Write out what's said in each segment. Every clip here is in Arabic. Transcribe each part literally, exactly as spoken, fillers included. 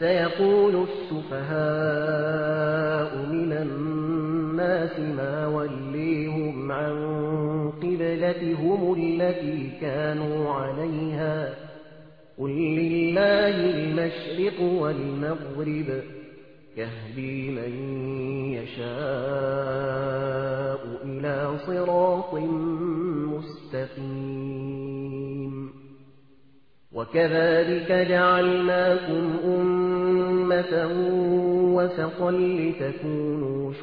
سيقول السفهاء من الناس ما وليهم عن قبلتهم التي كانوا عليها قل لله المشرق والمغرب يهدي من يشاء إلى صراط مستقيم وكذلك جعلناكم أمة وسطا لتكونوا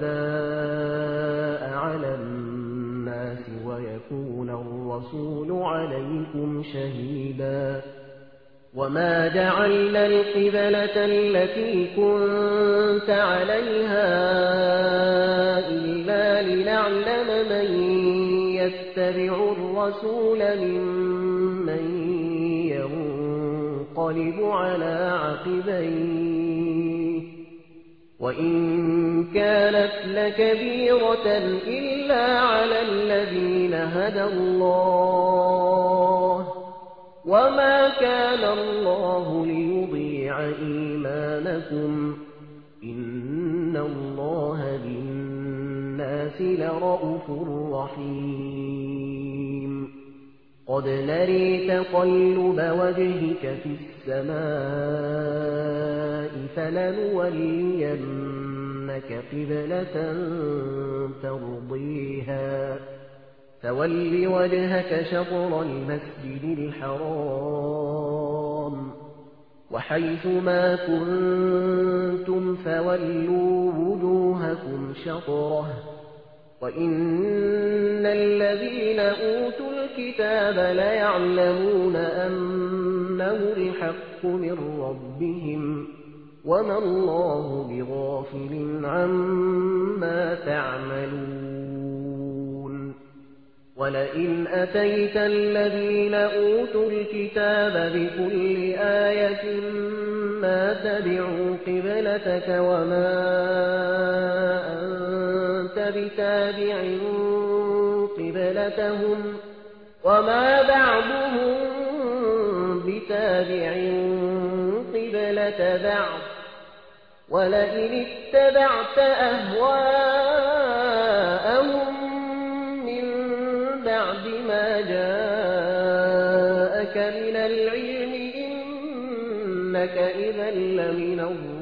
شهداء على الناس ويكون الرسول عليكم شهيدا وما جعلنا القبلة التي كنت عليها إلا لنعلم من يتبع الرسول ممن ينقلب على عقبيه وإن كانت لكبيرة إلا على الذين هدى الله وما كان الله ليضيع إيمانكم إن الله بالناس لرءوف رحيم قد نري تقلب وجهك في السماء فلنولينك قبلة ترضيها فول وجهك شطر المسجد الحرام وحيث ما كنتم فولوا وجوهكم شطره وإن الذين أوتوا الكتاب ليعلمون أنه الحق من ربهم وما الله بغافل عما تعملون ولئن أتيت الذين أوتوا الكتاب بكل آية ما تبعوا قبلتك وما أنت بتابع قبلتهم وما بعضهم بتابع قبلة بعض ولئن اتبعت أهواءهم من بعد ما جاءك من العلم إنك إذا لمن الظالمين